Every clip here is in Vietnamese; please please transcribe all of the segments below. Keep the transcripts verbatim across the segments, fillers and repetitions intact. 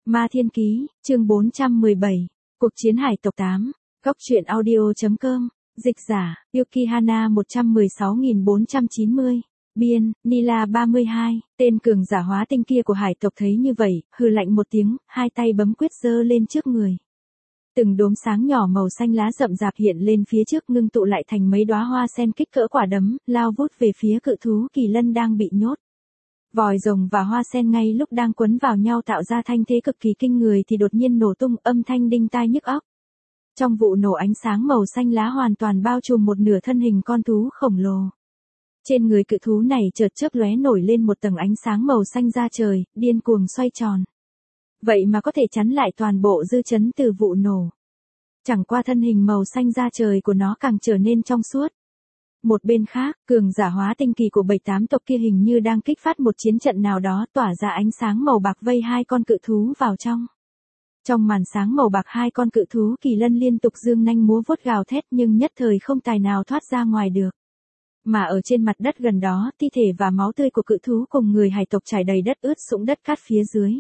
Ma Thiên Ký, chương bốn trăm mười bảy, Cuộc chiến hải tộc tám, góc truyện audio.com, dịch giả, Yukihana một trăm mười sáu nghìn bốn trăm chín mươi, biên, Nila ba mươi hai, tên cường giả hóa tinh kia của hải tộc thấy như vậy, hừ lạnh một tiếng, hai tay bấm quyết giơ lên trước người. Từng đốm sáng nhỏ màu xanh lá rậm rạp hiện lên phía trước ngưng tụ lại thành mấy đóa hoa sen kích cỡ quả đấm, lao vút về phía cự thú kỳ lân đang bị nhốt. Vòi rồng và hoa sen ngay lúc đang quấn vào nhau tạo ra thanh thế cực kỳ kinh người thì đột nhiên nổ tung, âm thanh đinh tai nhức óc. Trong vụ nổ, ánh sáng màu xanh lá hoàn toàn bao trùm một nửa thân hình con thú khổng lồ. Trên người cự thú này chợt chớp lóe nổi lên một tầng ánh sáng màu xanh da trời, điên cuồng xoay tròn. Vậy mà có thể chắn lại toàn bộ dư chấn từ vụ nổ. Chẳng qua thân hình màu xanh da trời của nó càng trở nên trong suốt. Một bên khác, cường giả hóa tinh kỳ của bảy tám tộc kia hình như đang kích phát một chiến trận nào đó, tỏa ra ánh sáng màu bạc vây hai con cự thú vào trong. Trong màn sáng màu bạc, hai con cự thú kỳ lân liên tục giương nanh múa vuốt gào thét nhưng nhất thời không tài nào thoát ra ngoài được. Mà ở trên mặt đất gần đó, thi thể và máu tươi của cự thú cùng người hải tộc trải đầy đất ướt sũng đất cát phía dưới.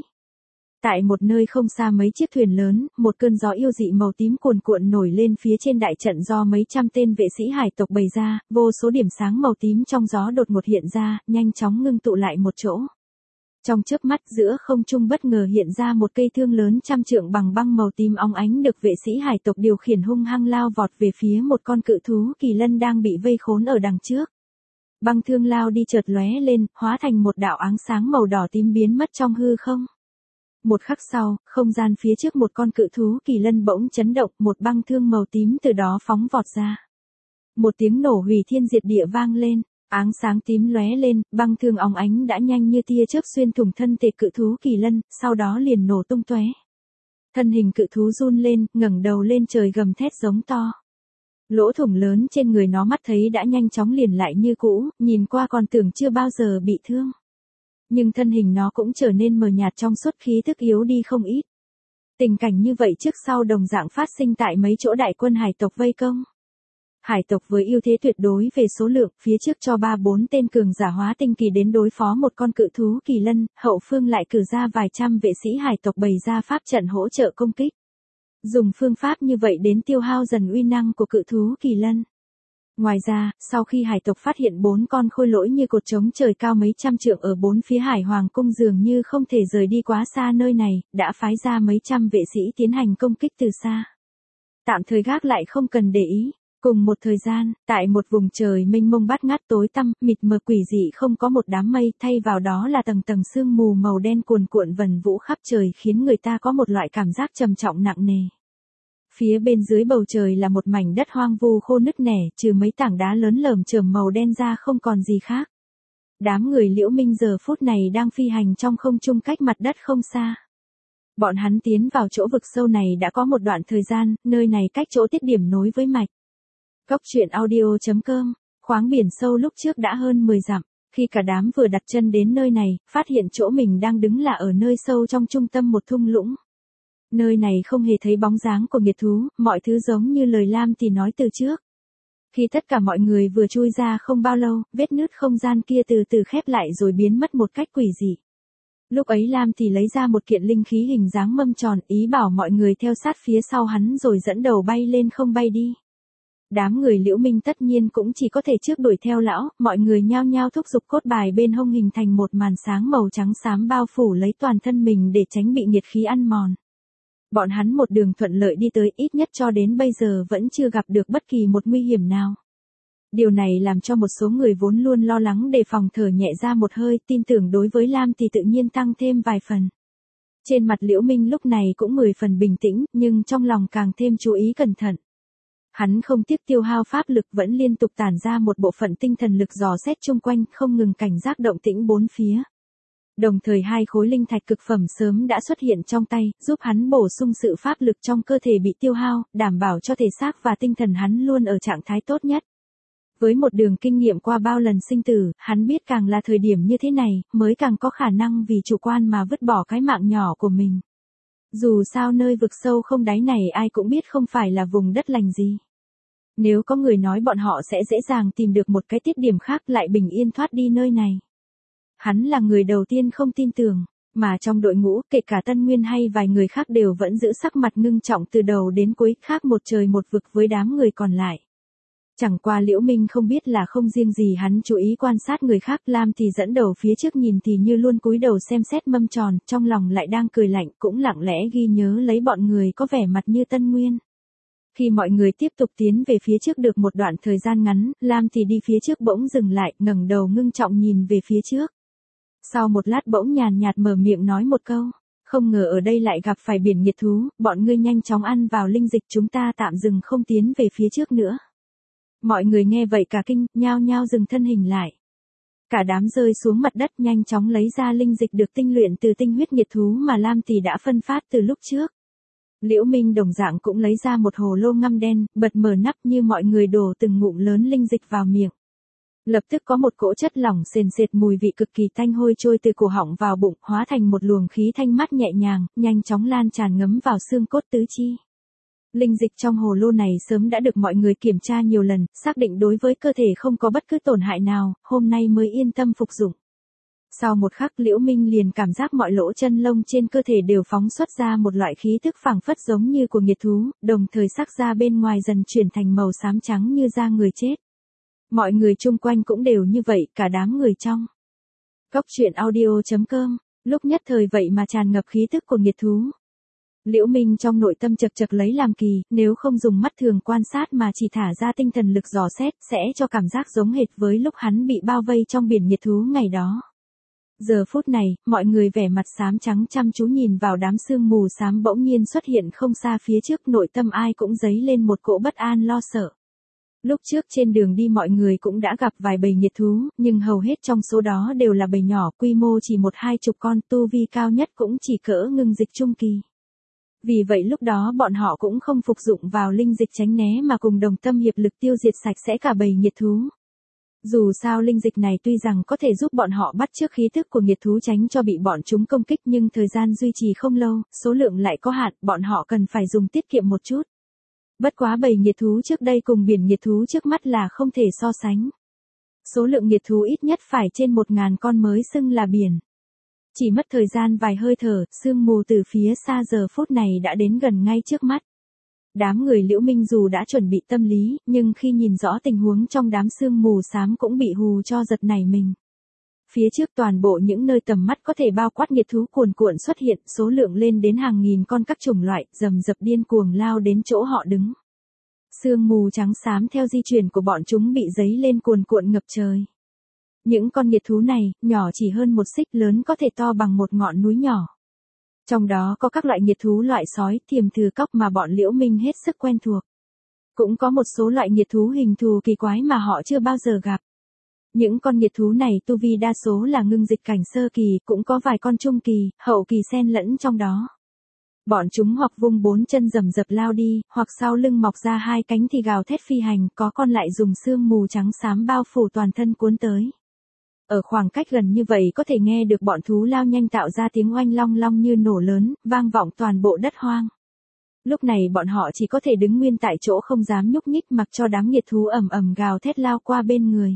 Tại một nơi không xa mấy chiếc thuyền lớn, một cơn gió yêu dị màu tím cuồn cuộn nổi lên phía trên đại trận do mấy trăm tên vệ sĩ hải tộc bày ra, vô số điểm sáng màu tím trong gió đột ngột hiện ra, nhanh chóng ngưng tụ lại một chỗ. Trong chớp mắt, giữa không trung bất ngờ hiện ra một cây thương lớn trăm trượng bằng băng màu tím óng ánh được vệ sĩ hải tộc điều khiển hung hăng lao vọt về phía một con cự thú kỳ lân đang bị vây khốn ở đằng trước. Băng thương lao đi chợt lóe lên, hóa thành một đạo áng sáng màu đỏ tím biến mất trong hư không. Một khắc sau, không gian phía trước một con cự thú kỳ lân bỗng chấn động, một băng thương màu tím từ đó phóng vọt ra. Một tiếng nổ hủy thiên diệt địa vang lên, áng sáng tím lóe lên, băng thương óng ánh đã nhanh như tia chớp xuyên thủng thân thể cự thú kỳ lân, sau đó liền nổ tung tóe. Thân hình cự thú run lên, ngẩng đầu lên trời gầm thét giống to. Lỗ thủng lớn trên người nó mắt thấy đã nhanh chóng liền lại như cũ, nhìn qua còn tưởng chưa bao giờ bị thương. Nhưng thân hình nó cũng trở nên mờ nhạt trong suốt, khí thức yếu đi không ít. Tình cảnh như vậy trước sau đồng dạng phát sinh tại mấy chỗ đại quân hải tộc vây công. Hải tộc với ưu thế tuyệt đối về số lượng, phía trước cho ba bốn tên cường giả hóa tinh kỳ đến đối phó một con cự thú kỳ lân, hậu phương lại cử ra vài trăm vệ sĩ hải tộc bày ra pháp trận hỗ trợ công kích. Dùng phương pháp như vậy đến tiêu hao dần uy năng của cự thú kỳ lân. Ngoài ra, sau khi hải tộc phát hiện bốn con khôi lỗi như cột trống trời cao mấy trăm trượng ở bốn phía hải hoàng cung dường như không thể rời đi quá xa nơi này, đã phái ra mấy trăm vệ sĩ tiến hành công kích từ xa. Tạm thời gác lại không cần để ý. Cùng một thời gian, tại một vùng trời mênh mông bát ngát tối tăm, mịt mờ quỷ dị không có một đám mây, thay vào đó là tầng tầng sương mù màu đen cuồn cuộn vần vũ khắp trời khiến người ta có một loại cảm giác trầm trọng nặng nề. Phía bên dưới bầu trời là một mảnh đất hoang vu khô nứt nẻ, trừ mấy tảng đá lớn lởm chởm màu đen ra không còn gì khác. Đám người Liễu Minh giờ phút này đang phi hành trong không trung cách mặt đất không xa. Bọn hắn tiến vào chỗ vực sâu này đã có một đoạn thời gian, nơi này cách chỗ tiết điểm nối với mạch. Góc truyện audio.com, khoáng biển sâu lúc trước đã hơn mười dặm, khi cả đám vừa đặt chân đến nơi này, phát hiện chỗ mình đang đứng là ở nơi sâu trong trung tâm một thung lũng. Nơi này không hề thấy bóng dáng của nghiệt thú, mọi thứ giống như lời Lam thì nói từ trước. Khi tất cả mọi người vừa chui ra không bao lâu, vết nứt không gian kia từ từ khép lại rồi biến mất một cách quỷ dị. Lúc ấy Lam thì lấy ra một kiện linh khí hình dáng mâm tròn, ý bảo mọi người theo sát phía sau hắn rồi dẫn đầu bay lên không bay đi. Đám người Liễu Minh tất nhiên cũng chỉ có thể trước đuổi theo lão, mọi người nhao nhao thúc giục cốt bài bên hông hình thành một màn sáng màu trắng xám bao phủ lấy toàn thân mình để tránh bị nhiệt khí ăn mòn. Bọn hắn một đường thuận lợi đi tới, ít nhất cho đến bây giờ vẫn chưa gặp được bất kỳ một nguy hiểm nào. Điều này làm cho một số người vốn luôn lo lắng đề phòng thở nhẹ ra một hơi, tin tưởng đối với Lam thì tự nhiên tăng thêm vài phần. Trên mặt Liễu Minh lúc này cũng mười phần bình tĩnh, nhưng trong lòng càng thêm chú ý cẩn thận. Hắn không tiếc tiêu hao pháp lực, vẫn liên tục tản ra một bộ phận tinh thần lực dò xét chung quanh, không ngừng cảnh giác động tĩnh bốn phía. Đồng thời hai khối linh thạch cực phẩm sớm đã xuất hiện trong tay, giúp hắn bổ sung sự pháp lực trong cơ thể bị tiêu hao, đảm bảo cho thể xác và tinh thần hắn luôn ở trạng thái tốt nhất. Với một đường kinh nghiệm qua bao lần sinh tử, hắn biết càng là thời điểm như thế này, mới càng có khả năng vì chủ quan mà vứt bỏ cái mạng nhỏ của mình. Dù sao nơi vực sâu không đáy này ai cũng biết không phải là vùng đất lành gì. Nếu có người nói bọn họ sẽ dễ dàng tìm được một cái tiết điểm khác lại bình yên thoát đi nơi này. Hắn là người đầu tiên không tin tưởng, Mà trong đội ngũ, kể cả Tân Nguyên hay vài người khác đều vẫn giữ sắc mặt ngưng trọng từ đầu đến cuối, khác một trời một vực với đám người còn lại. Chẳng qua Liễu Minh không biết là không riêng gì hắn chú ý quan sát người khác, Lam thì dẫn đầu phía trước nhìn thì như luôn cúi đầu xem xét mâm tròn, trong lòng lại đang cười lạnh, cũng lặng lẽ ghi nhớ lấy bọn người có vẻ mặt như Tân Nguyên. Khi mọi người tiếp tục tiến về phía trước được một đoạn thời gian ngắn, Lam thì đi phía trước bỗng dừng lại, ngẩng đầu ngưng trọng nhìn về phía trước. Sau một lát bỗng nhàn nhạt mở miệng nói một câu, không ngờ ở đây lại gặp phải biển nghiệt thú, bọn ngươi nhanh chóng ăn vào linh dịch, chúng ta tạm dừng không tiến về phía trước nữa. Mọi người nghe vậy cả kinh, nhao nhao dừng thân hình lại. Cả đám rơi xuống mặt đất nhanh chóng lấy ra linh dịch được tinh luyện từ tinh huyết nghiệt thú mà Lam Tỷ đã phân phát từ lúc trước. Liễu Minh đồng dạng cũng lấy ra một hồ lô ngăm đen, bật mở nắp như mọi người đổ từng ngụm lớn linh dịch vào miệng. Lập tức có một cỗ chất lỏng sền sệt mùi vị cực kỳ tanh hôi trôi từ cổ họng vào bụng, hóa thành một luồng khí thanh mát nhẹ nhàng, nhanh chóng lan tràn ngấm vào xương cốt tứ chi. Linh dịch trong hồ lô này sớm đã được mọi người kiểm tra nhiều lần, xác định đối với cơ thể không có bất cứ tổn hại nào, hôm nay mới yên tâm phục dụng. Sau một khắc Liễu Minh liền cảm giác mọi lỗ chân lông trên cơ thể đều phóng xuất ra một loại khí tức phảng phất giống như của nghiệt thú, đồng thời sắc da bên ngoài dần chuyển thành màu xám trắng như da người chết. Mọi người chung quanh cũng đều như vậy, cả đám người trong Góc truyện audio chấm com, lúc nhất thời vậy mà tràn ngập khí tức của nghiệt thú. Liễu Minh trong nội tâm chật chật lấy làm kỳ, nếu không dùng mắt thường quan sát mà chỉ thả ra tinh thần lực dò xét, sẽ cho cảm giác giống hệt với lúc hắn bị bao vây trong biển nghiệt thú ngày đó. Giờ phút này, mọi người vẻ mặt xám trắng chăm chú nhìn vào đám sương mù xám bỗng nhiên xuất hiện không xa phía trước, nội tâm ai cũng dấy lên một cỗ bất an lo sợ. Lúc trước trên đường đi mọi người cũng đã gặp vài bầy nghiệt thú, nhưng hầu hết trong số đó đều là bầy nhỏ, quy mô chỉ một hai chục con, tu vi cao nhất cũng chỉ cỡ ngưng dịch trung kỳ. Vì vậy lúc đó bọn họ cũng không phục dụng vào linh dịch tránh né mà cùng đồng tâm hiệp lực tiêu diệt sạch sẽ cả bầy nghiệt thú. Dù sao linh dịch này tuy rằng có thể giúp bọn họ bắt chước khí tức của nghiệt thú tránh cho bị bọn chúng công kích, nhưng thời gian duy trì không lâu, số lượng lại có hạn, bọn họ cần phải dùng tiết kiệm một chút. Bất quá bầy nghiệt thú trước đây cùng biển nghiệt thú trước mắt là không thể so sánh. Số lượng nghiệt thú ít nhất phải trên một ngàn con mới xưng là biển. Chỉ mất thời gian vài hơi thở, sương mù từ phía xa giờ phút này đã đến gần ngay trước mắt. Đám người Liễu Minh dù đã chuẩn bị tâm lý, nhưng khi nhìn rõ tình huống trong đám sương mù xám cũng bị hù cho giật nảy mình. Phía trước toàn bộ những nơi tầm mắt có thể bao quát nghiệt thú cuồn cuộn xuất hiện, số lượng lên đến hàng nghìn con các chủng loại, rầm rập điên cuồng lao đến chỗ họ đứng. Sương mù trắng xám theo di chuyển của bọn chúng bị dấy lên cuồn cuộn ngập trời. Những con nghiệt thú này, nhỏ chỉ hơn một xích, lớn có thể to bằng một ngọn núi nhỏ. Trong đó có các loại nghiệt thú loại sói, thiềm thừ cóc mà bọn Liễu Minh hết sức quen thuộc. Cũng có một số loại nghiệt thú hình thù kỳ quái mà họ chưa bao giờ gặp. Những con nghiệt thú này tu vi đa số là ngưng dịch cảnh sơ kỳ, cũng có vài con trung kỳ, hậu kỳ xen lẫn trong đó. Bọn chúng hoặc vung bốn chân rầm rập lao đi, hoặc sau lưng mọc ra hai cánh thì gào thét phi hành, có con lại dùng sương mù trắng xám bao phủ toàn thân cuốn tới. Ở khoảng cách gần như vậy có thể nghe được bọn thú lao nhanh tạo ra tiếng oanh long long như nổ lớn, vang vọng toàn bộ đất hoang. Lúc này bọn họ chỉ có thể đứng nguyên tại chỗ không dám nhúc nhích, mặc cho đám nghiệt thú ầm ầm gào thét lao qua bên người.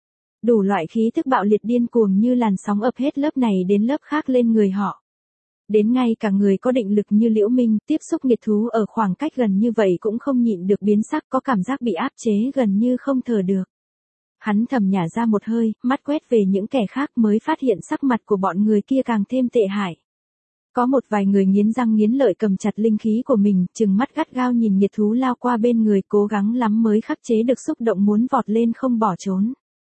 Đủ loại khí thức bạo liệt điên cuồng như làn sóng ập hết lớp này đến lớp khác lên người họ. Đến ngay cả người có định lực như Liễu Minh, tiếp xúc nghiệt thú ở khoảng cách gần như vậy cũng không nhịn được biến sắc, có cảm giác bị áp chế gần như không thở được. Hắn thầm nhả ra một hơi, mắt quét về những kẻ khác mới phát hiện sắc mặt của bọn người kia càng thêm tệ hại. Có một vài người nghiến răng nghiến lợi cầm chặt linh khí của mình, trừng mắt gắt gao nhìn nghiệt thú lao qua bên người, cố gắng lắm mới khắc chế được xúc động muốn vọt lên không bỏ trốn.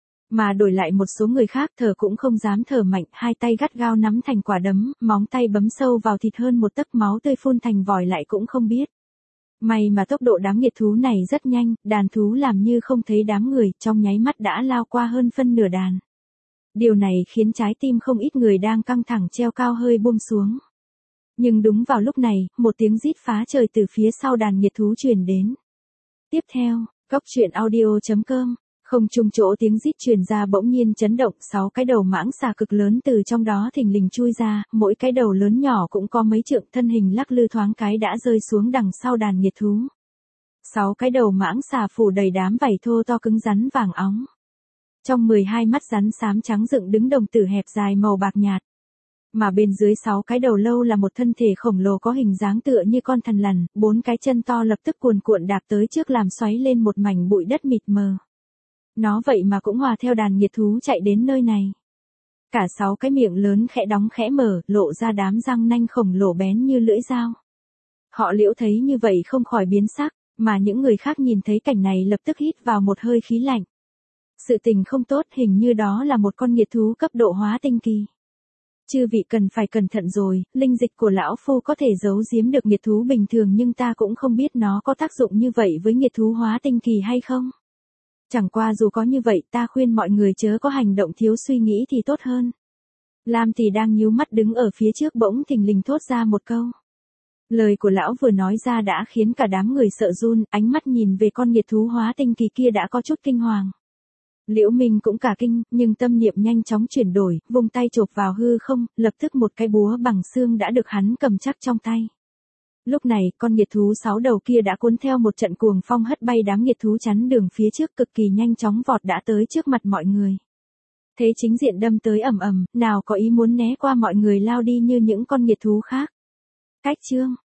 Mà đổi lại một số người khác thở cũng không dám thở mạnh, hai tay gắt gao nắm thành quả đấm, móng tay bấm sâu vào thịt hơn một tấc, máu tươi phun thành vòi lại cũng không biết. May mà tốc độ đám nghiệt thú này rất nhanh, đàn thú làm như không thấy đám người, trong nháy mắt đã lao qua hơn phân nửa đàn. Điều này khiến trái tim không ít người đang căng thẳng treo cao hơi buông xuống. Nhưng đúng vào lúc này, một tiếng rít phá trời từ phía sau đàn nghiệt thú truyền đến. Tiếp theo, Góc truyện audio chấm com, không trung chỗ tiếng rít truyền ra bỗng nhiên chấn động, sáu cái đầu mãng xà cực lớn từ trong đó thình lình chui ra, mỗi cái đầu lớn nhỏ cũng có mấy trượng, thân hình lắc lư thoáng cái đã rơi xuống đằng sau đàn nghiệt thú. Sáu cái đầu mãng xà phủ đầy đám vảy thô to cứng rắn vàng óng. Trong mười hai mắt rắn xám trắng dựng đứng đồng tử hẹp dài màu bạc nhạt. Mà bên dưới sáu cái đầu lâu là một thân thể khổng lồ có hình dáng tựa như con thằn lằn, bốn cái chân to lập tức cuồn cuộn đạp tới trước làm xoáy lên một mảnh bụi đất mịt mờ. Nó vậy mà cũng hòa theo đàn nghiệt thú chạy đến nơi này. Cả sáu cái miệng lớn khẽ đóng khẽ mở, lộ ra đám răng nanh khổng lồ bén như lưỡi dao. Họ Liễu thấy như vậy không khỏi biến sắc, mà những người khác nhìn thấy cảnh này lập tức hít vào một hơi khí lạnh. Sự tình không tốt, hình như đó là một con nghiệt thú cấp độ hóa tinh kỳ. Chư vị cần phải cẩn thận rồi, linh dịch của lão phu có thể giấu giếm được nghiệt thú bình thường nhưng ta cũng không biết nó có tác dụng như vậy với nghiệt thú hóa tinh kỳ hay không. Chẳng qua dù có như vậy ta khuyên mọi người chớ có hành động thiếu suy nghĩ thì tốt hơn. Lam Tỷ đang nhíu mắt đứng ở phía trước bỗng thình lình thốt ra một câu. Lời của lão vừa nói ra đã khiến cả đám người sợ run, ánh mắt nhìn về con nghiệt thú hóa tinh kỳ kia đã có chút kinh hoàng. Liễu Minh cũng cả kinh, nhưng tâm niệm nhanh chóng chuyển đổi, vung tay chộp vào hư không, lập tức một cái búa bằng xương đã được hắn cầm chắc trong tay. Lúc này, con nghiệt thú sáu đầu kia đã cuốn theo một trận cuồng phong hất bay đám nghiệt thú chắn đường phía trước cực kỳ nhanh chóng vọt đã tới trước mặt mọi người. Thế chính diện đâm tới ầm ầm, nào có ý muốn né qua mọi người lao đi như những con nghiệt thú khác. Cách chương